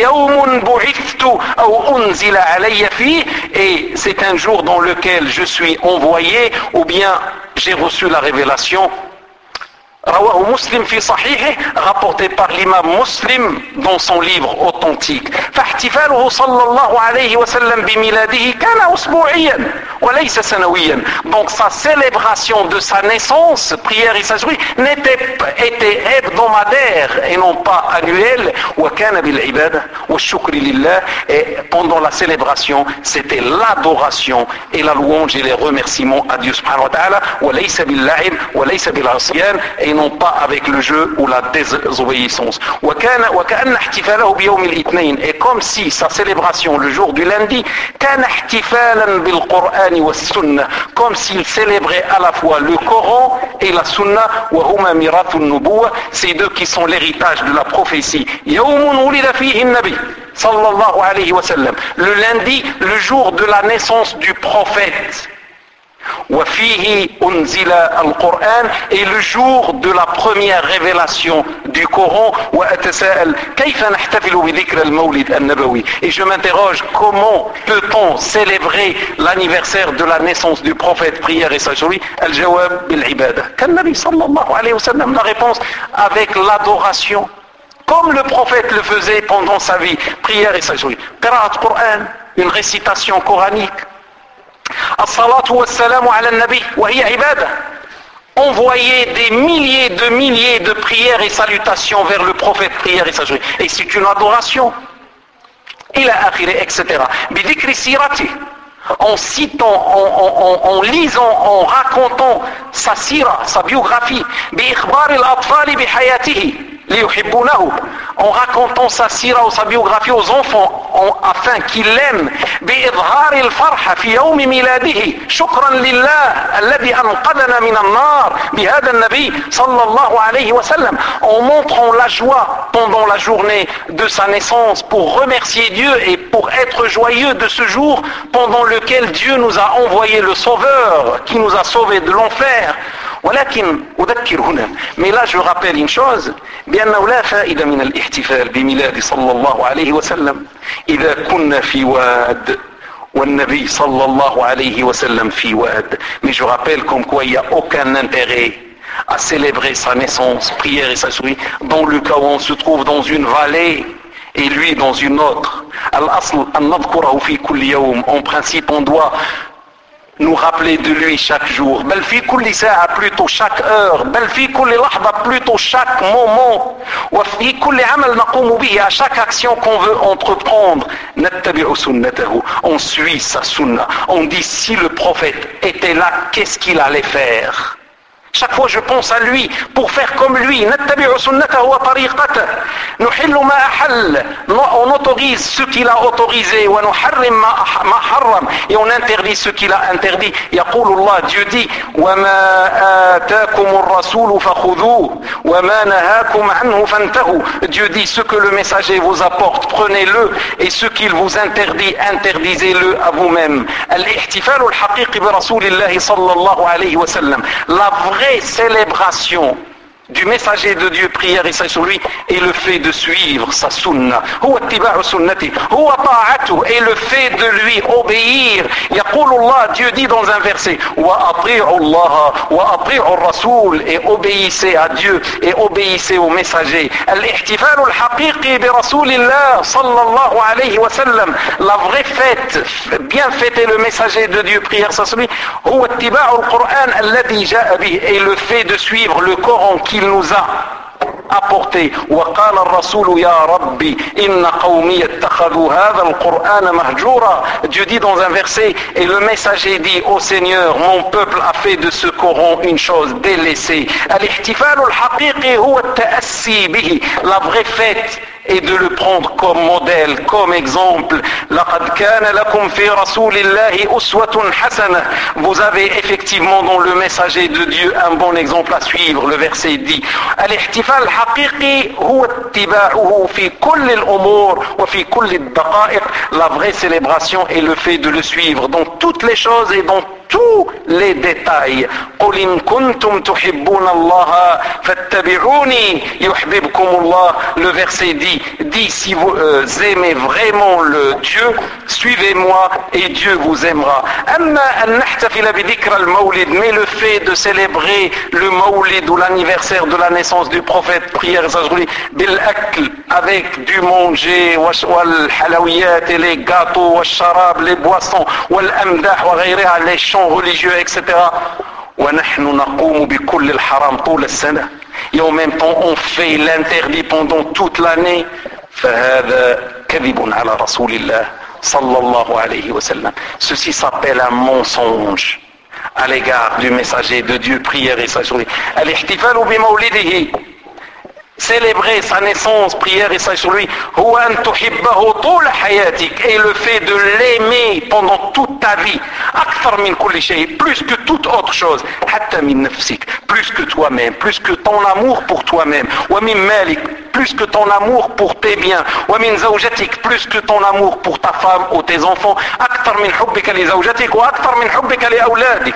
Et c'est un jour dans lequel je suis envoyé ou bien j'ai reçu la révélation. رواه مسلم في صحيحه, rapporté par l'imam Muslim dans son livre authentique. فاحتفاله صلى الله عليه وسلم بميلاده كان أسبوعيا وليس سنويا. Donc sa célébration de sa naissance, prière et sagerie, était hebdomadaire et non pas annuelle. وكان بالعبادة والشكر لله. Et pendant la célébration, c'était l'adoration et la louange et les remerciements à Dieu subhanahu wa ta'ala. وليس باللعب وليس بالعصيان, et non pas avec le jeu ou la désobéissance. وكأن احتفاله بيوم الاثنين, et comme si sa célébration le jour du lundi كان احتفالا بالقرآن والسنة, comme s'il célébrait à la fois le Coran et la Sunna. وهما ميراث النبوة, ces deux qui sont l'héritage de la prophétie. يوم ولد فيه النبي صلى الله عليه وسلم, le lundi, le jour de la naissance du prophète. وفيه أنزل القرآن, et le jour de la première révélation du Coran. وأتساءل كيف نحتفل بذكر المولد النبوي, et je m'interroge comment peut-on célébrer l'anniversaire de la naissance du prophète, prière et sagerie. الجواب بالعبادة كالنبي صلى الله عليه وسلم, la réponse avec l'adoration comme le prophète le faisait pendant sa vie, prière et sagerie. قراءة Coran, une récitation coranique. الصلاة والسلام على النبي وهي عبادة, envoyer des milliers de prières et salutations vers le prophète, prière et sagerie, et c'est une adoration. إلى آخره, etc. بذكر سيرته, en citant, en lisant, en racontant sa sira, sa biographie. بإخبار الأطفال بحياته ليحبونه, en racontant sa sira ou sa biographie aux enfants afin qu'ils l'aiment. بإظهار الفرح في يوم ميلاده شكرا لله الذي أنقذنا من النار بهذا النبي صلى الله عليه وسلم, en montrant la joie pendant la journée de sa naissance pour remercier Dieu et pour être joyeux de ce jour pendant lequel Dieu nous a envoyé le Sauveur qui nous a sauvés de l'enfer. ولكن أذكر هنا, mais là je rappelle une chose, بأنه لا فائدة من الاحتفال بميلاد صلى الله عليه وسلم إذا كنا في واد والنبي صلى الله عليه وسلم في واد. Mais je rappelle comme quoi il n'y a aucun intérêt à célébrer sa naissance, prière et sagerie, dans le cas où on se trouve dans une vallée et lui dans une autre. الأصل أن نذكره في كل يوم, en principe on doit nous rappeler de lui chaque jour. بل في كل ساعة, plutôt chaque heure. بل في كل لحظة, plutôt chaque moment. وفي كل عمل نقوم به, à chaque action qu'on veut entreprendre. نتبع سنته, on suit sa sunna. On dit si le prophète était là, qu'est-ce qu'il allait faire? Chaque fois je pense à lui pour faire comme lui. نتبع سنته وطريقته نحل ما أحل, on autorise ce qu'il a autorisé, ونحرم ما حرم, et on interdit ce qu'il a interdit. يقول الله, Dieu dit وما آتاكم الرسول فخذوه وما نهاكم عنه فانتهوا. Dieu dit ce que le messager vous apporte, prenez-le, et ce qu'il vous interdit, interdisez-le à vous-même. الاحتفال الحقيقي برسول الله صلى الله عليه وسلم, la vraie célébration du messager de Dieu, prière et salut sur lui, est le fait de suivre sa sunna. هو اتباع سنته, هو طاعته, et le fait de lui obéir. يقول الله, Dieu dit dans un verset وأطيعوا الله وأطيعوا الرسول, et obéissez à Dieu et obéissez au messager. الاحتفال الحقيقي برسول الله صلى الله عليه وسلم, la vraie fête, bien fêter le messager de Dieu, prière salut sur lui, هو اتباع القرآن الذي جاء به, et le fait de suivre le Coran qu'il nous a apporté. وقال الرسول يا ربي إن قومي اتخذوا هذا القرآن مهجورا. Dieu dit dans un verset, et le messager dit, ô Seigneur, mon peuple a fait de ce Coran une chose délaissée. الاحتفال الحقيقي هو التأسي به, la vraie fête et de le prendre comme modèle, comme exemple. لقد كان لكم في رسول الله أسوة حسنة. Vous avez effectivement dans le messager de Dieu un bon exemple à suivre. Le verset dit الاحتفال الحقيقي هو اتباعه في كل الأمور وفي كل الدقائق. La vraie célébration est le fait de le suivre dans toutes les choses et dans tous les détails. قل إن كنتم تحبون الله فاتبعوني يحببكم الله. Le verset dit si vous aimez vraiment le Dieu, suivez-moi et Dieu vous aimera. أما أن نحتفل بذكرى المولد, mais le fait de célébrer le Mawlid ou l'anniversaire de la naissance du prophète, prière et sagerie, بالأكل, avec du manger, والحلويات, et les gâteaux, والشراب, les boissons, والأمداح وغيرها, les chants religieux, etc. ونحن نقوم بكل الحرام طول السنة. Et en même temps on fait l'interdit pendant toute l'année. فهذا كذب على رسول الله صلى الله عليه وسلم. Ceci s'appelle un mensonge à l'égard du messager de Dieu, prière et sagerie. الاحتفال بمولده, célébrer sa naissance, prière et sache sur lui, هو أن تحبه طول حياتك, et le fait de l'aimer pendant toute ta vie, أكثر من كل شيء, plus que toute autre chose, حتى من نفسك, plus que toi-même, plus que ton amour pour toi-même, ومن مالك, plus que ton amour pour tes biens, ومن زوجتك, plus que ton amour pour ta femme ou tes enfants, أكثر من حبك لزوجتك وأكثر من حبك لأولادك,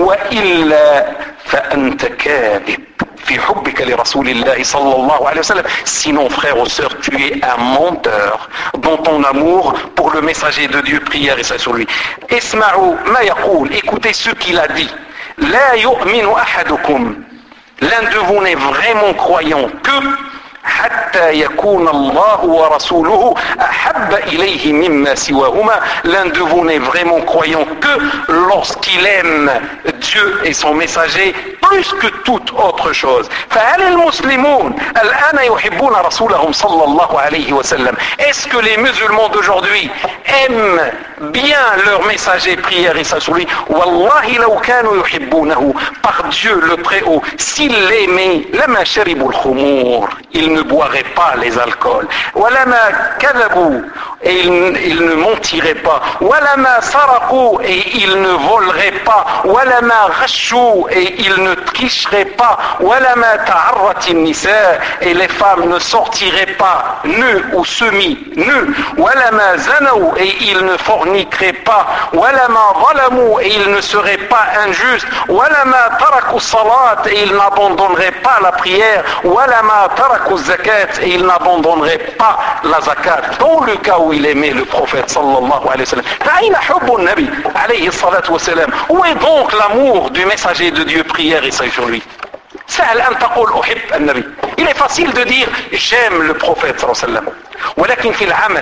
وإلا فأنت كاذب في حبك لرسول الله صلى الله عليه وسلم. Sinon, frère ou sœur, tu es un menteur dans ton amour pour le messager de Dieu, prière et ça sur lui. اسمعوا ما يقول, écoutez ce qu'il a dit. لا يؤمن أحدكم, l'un de vous n'est vraiment croyant que حتى يكون الله ورسوله أحب إليه مما سواهما. L'un de vous n'est vraiment croyant que lorsqu'il aime Dieu et son messager plus que toute autre chose. فهل المسلمون الآن يحبون رسولهم صلى الله عليه وسلم. Est-ce que les musulmans d'aujourd'hui aiment bien leur messager, prière et ça sur lui? والله لو كانوا يحبونه, par Dieu le Très-Haut, s'ils l'aimaient لما شربوا الخمور, ils ne boiraient pas les alcools. وَلَمَا كَذَبُوا, et ils ne mentiraient pas. وَلَمَا سَرَقُوا, et ils ne voleraient pas. وَلَمَا غَشُّوا, et ils ne tricheraient pas. وَلَمَا تَعَرَّتِ النِّسَاء, et les femmes ne sortiraient pas nues ou semi-nues. وَلَمَا زَنَوْا, et ils ne forniqueraient pas. وَلَمَا ظَلَمُوا, et ils ne seraient pas injustes. وَلَمَا تَرَكُوا الصَّلَاةِ, et ils n'abandonneraient pas la prière. وَلَمَا تَرَكُوا الزَّكَاةِ, et il n'abandonnerait pas la zakat, dans le cas où il aimait le prophète sallallahu alayhi wa sallam. فأين حب النبي عليه الصلاة والسلام? Où est donc l'amour du messager de Dieu, prière et salut sur lui? سهل أن تقول أحب النبي. Il est facile de dire j'aime le prophète صلى الله عليه وسلم. ولكن في العمل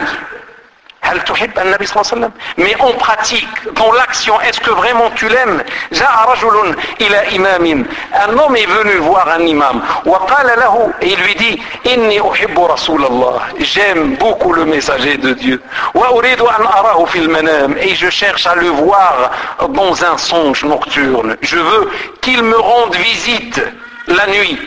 هل تحب النبي صلى الله عليه وسلم? Mais en pratique, dans l'action, est-ce que vraiment tu l'aimes? جاء رجل إلى إمام, un homme est venu voir un imam, وقال له, et il lui dit إني أحب رسول الله, j'aime beaucoup le messager de Dieu, وأريد أن أراه في المنام, et je cherche à le voir dans un songe nocturne, je veux qu'il me rende visite la nuit.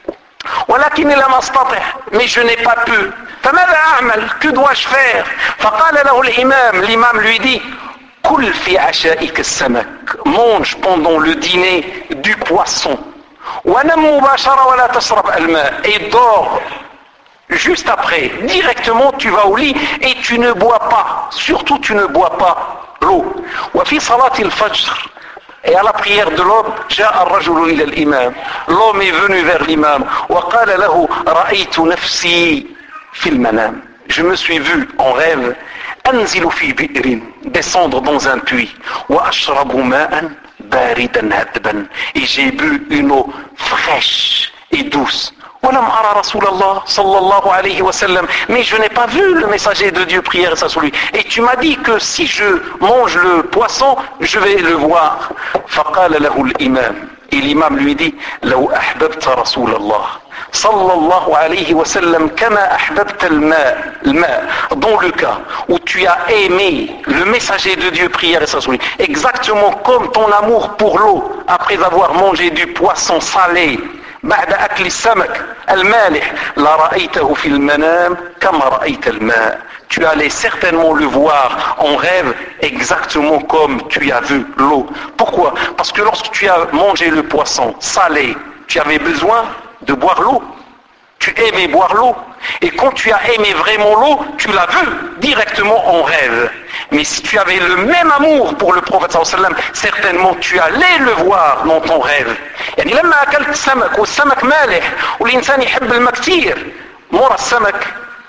ولكني لم أستطع, mais je n'ai pas pu. فماذا أعمل? Que dois-je faire? فقال له الإمام, l'imam lui dit كل في عشائك السمك, mange pendant le dîner du poisson. ونم مباشرة ولا تشرب الماء, et dors juste après, directement tu vas au lit et tu ne bois pas, surtout tu ne bois pas l'eau. وفي صلاة الفجر, et à la prière de l'aube, جاء الرجل إلى الإمام, l'homme est venu vers l'imam, وقال له رأيت نفسي في المنام, je me suis vu en rêve, أنزل في بئر, descendre dans un puits, وأشرب ماء باردا هدبا, et j'ai bu une eau fraîche et douce. ولم أرى رسول الله صلى الله عليه وسلم, mais je n'ai pas vu le messager de Dieu, prière et ça sur lui. Et tu m'as dit que si je mange le poisson, je vais le voir. فقال له الإمام, et l'imam lui dit لو أحببت رسول الله صلى الله عليه وسلم كما أحببت الماء, dans le cas où tu as aimé le messager de Dieu, prière et ça sur lui, exactement comme ton amour pour l'eau après avoir mangé du poisson salé بعد أكل السمك المالح لرأيته في المنام كما رأيت الماء. Tu allais certainement le voir en rêve exactement comme tu as vu l'eau. Pourquoi? Parce que lorsque tu as mangé le poisson salé, tu avais besoin de boire l'eau. Tu aimais boire l'eau. Et quand tu as aimé vraiment l'eau, tu l'as vu directement en rêve. Mais si tu avais le même amour pour le prophète sallallahu alayhi wa sallam, certainement tu allais le voir dans ton rêve. يعني لما أكلت سمك والسمك مالح والإنسان يحب الماء كثير، مر السمك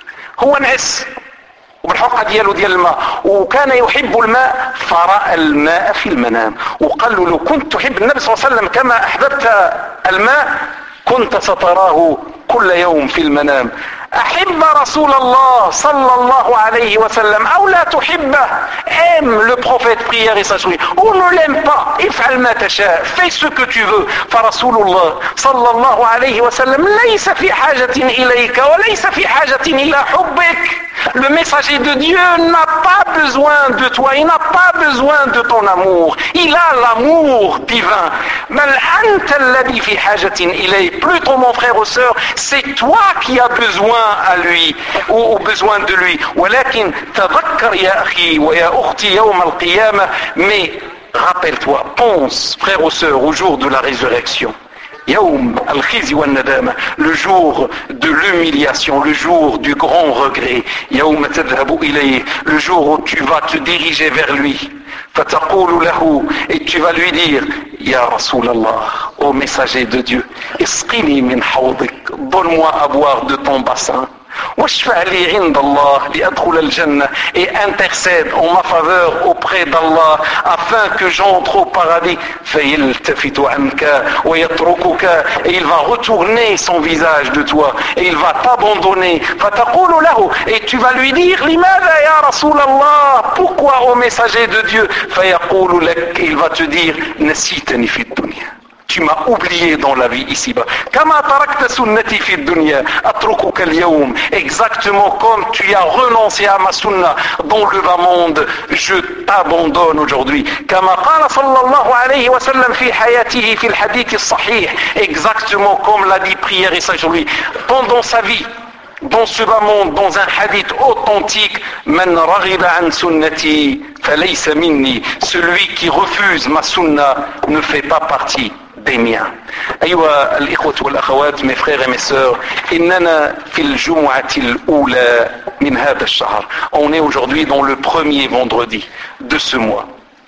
هو نعس وبالحقة دياله ديال الماء وكان يحب الماء فرأى الماء في المنام وقال له لو كنت تحب النبي صلى الله عليه وسلم كما أحببت الماء كنت ستراه كل يوم في المنام. أحب رسول الله صلى الله عليه وسلم أو لا تحبه. Aime le prophète, prière et salut, ou ne l'aime pas, افعل ما تشاء, fais ce que tu veux. فرسول الله صلى الله عليه وسلم ليس في حاجة إليك وليس في حاجة إلى حبك. Le messager de Dieu n'a pas besoin de toi, il n'a pas besoin de ton amour, il a l'amour divin. بل أنت الذي في حاجة إليه. Plutôt mon frère ou sœur, c'est toi qui as besoin à lui ou besoin de lui. ولكن تذكر يا أخي ويا أختي يوم القيامة. Mais rappelle-toi, pense frère ou sœur au jour de la résurrection. يوم الخزي والندامة, le jour de l'humiliation, le jour du grand regret. يوم تذهب إليه, le jour où tu vas te diriger vers lui. فتقول له, et tu vas lui dire, يا رسول الله, ô messager de Dieu, اسقني من حوضك, donne-moi à boire de ton bassin. واشفع لي عند الله لأدخل الجنة, et intercède en ma faveur auprès d'Allah afin que j'entre au paradis. فيلتفت عنك ويتركك, et il va retourner son visage de toi et il va t'abandonner. فتقول له, et tu vas lui dire, لماذا يا رسول الله, pourquoi au messager de Dieu. فيقول لك, il va te dire, نسيتني في الدنيا, tu m'as oublié dans la vie ici-bas. كما تركت سنتي في الدنيا أتركك اليوم. Exactement comme tu as renoncé à ma sunna dans le bas monde, je t'abandonne aujourd'hui. كما قال صلى الله عليه وسلم في حياته في الحديث الصحيح. Exactement comme l'a dit prière et sage lui pendant sa vie dans ce bas monde, dans un hadith authentique, من رغب عن سنتي فليس مني. Celui qui refuse ma sunna ne fait pas partie des miens. أيها الإخوة والأخوات, mes frères et mes sœurs, إننا في الجمعة الأولى من هذا الشهر. On est aujourd'hui dans le premier vendredi de ce mois.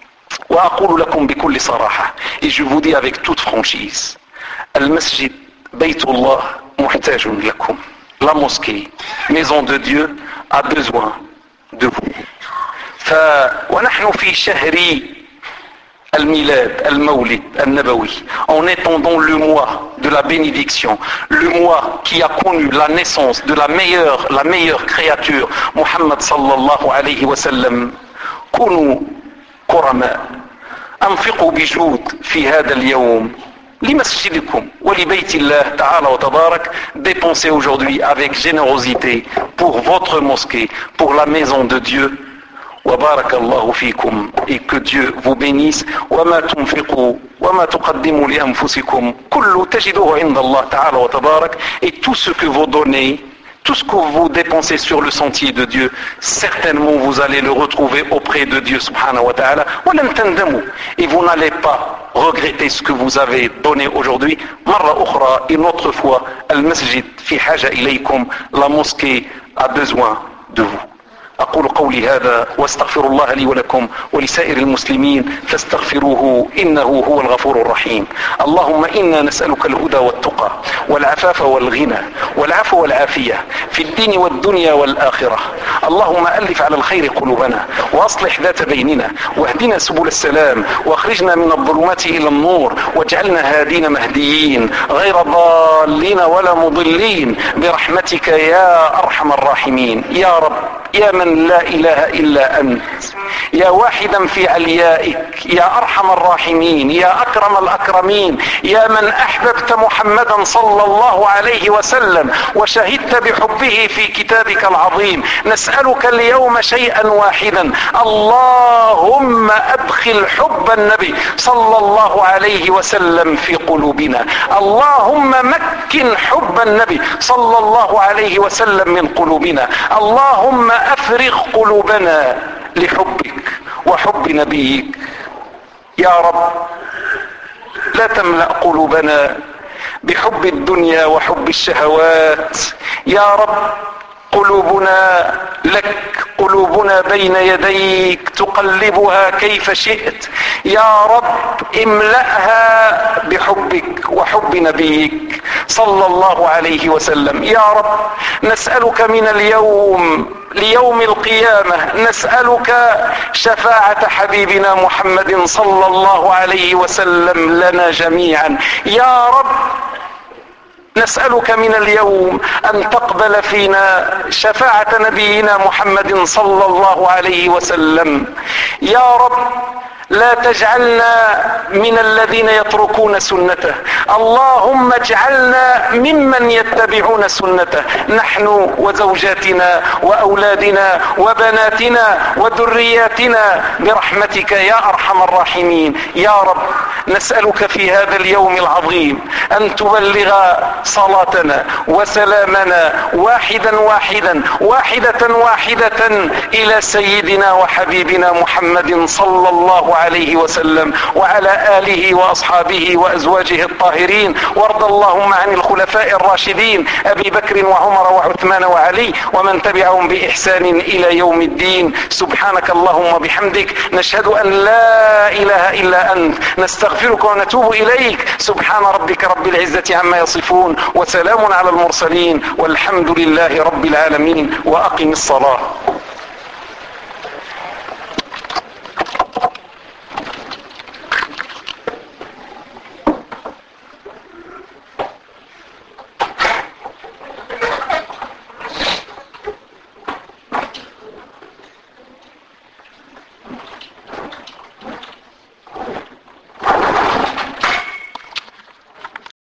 وأقول لكم بكل صراحة, et je vous dis avec toute franchise, المسجد بيت الله محتاج لكم. La mosquée, maison de Dieu, a besoin de vous. ونحن في شهر الميلاد المولد النبوي. On est pendant le mois de la bénédiction, le mois qui a connu la naissance de la meilleure créature, Muhammad sallallahu alayhi wa sallam. كونوا كرماء, أنفقوا بجود في هذا اليوم لمسجدكم ولبيت الله تعالى وتبارك. Dépensez aujourd'hui avec générosité pour votre mosquée, pour la maison de Dieu. وبارك الله فيكم, et que Dieu vous bénisse. وما تنفقوا وما تقدموا لأنفسكم كل تجدوه عند الله تعالى وتبارك. Et tout ce que vous donnez, tout ce que vous dépensez sur le sentier de Dieu, certainement vous allez le retrouver auprès de Dieu subhanahu wa ta'ala. Et vous n'allez pas regretter ce que vous avez donné aujourd'hui. Marra ukhra, une autre fois, al-masjid fi haja ilaykum, la mosquée a besoin de vous. أقول قولي هذا واستغفر الله لي ولكم ولسائر المسلمين فاستغفروه إنه هو الغفور الرحيم. اللهم إنا نسألك الهدى والتقى والعفاف والغنى والعفو والعافية في الدين والدنيا والآخرة. اللهم ألف على الخير قلوبنا وأصلح ذات بيننا واهدنا سبل السلام واخرجنا من الظلمات إلى النور واجعلنا هادين مهديين غير ضالين ولا مضلين برحمتك يا أرحم الراحمين. يا رب, يا من لا إله إلا أنت, يا واحدا في عليائك، يا أرحم الراحمين، يا أكرم الأكرمين، يا من أحببت محمدا صلى الله عليه وسلم وشهدت بحبه في كتابك العظيم، نسألك اليوم شيئا واحدا: اللهم أدخل حب النبي صلى الله عليه وسلم في قلوبنا. اللهم مكن حب النبي صلى الله عليه وسلم من قلوبنا. اللهم أفرغ قلوبنا لحبك وحب نبيك يا رب. لا تملأ قلوبنا بحب الدنيا وحب الشهوات يا رب. قلوبنا لك، قلوبنا بين يديك تقلبها كيف شئت يا رب. املأها بحبك وحب نبيك صلى الله عليه وسلم يا رب. نسألك من اليوم ليوم القيامة، نسألك شفاعة حبيبنا محمد صلى الله عليه وسلم لنا جميعا يا رب. نسألك من اليوم أن تقبل فينا شفاعة نبينا محمد صلى الله عليه وسلم يا رب. لا تجعلنا من الذين يتركون سنته، اللهم اجعلنا ممن يتبعون سنته، نحن وزوجاتنا وأولادنا وبناتنا وذرياتنا برحمتك يا أرحم الراحمين يا رب. نسألك في هذا اليوم العظيم أن تبلغ صلاتنا وسلامنا واحدا واحدا واحدة واحدة إلى سيدنا وحبيبنا محمد صلى الله عليه وسلم وعلى آله وأصحابه وأزواجه الطاهرين. وارض اللهم عن الخلفاء الراشدين أبي بكر وعمر وعثمان وعلي ومن تبعهم بإحسان إلى يوم الدين. سبحانك اللهم بحمدك، نشهد أن لا إله إلا أنت، نستغفرك ونتوب إليك. سبحان ربك رب العزة عما يصفون، وسلام على المرسلين، والحمد لله رب العالمين. وأقم الصلاة.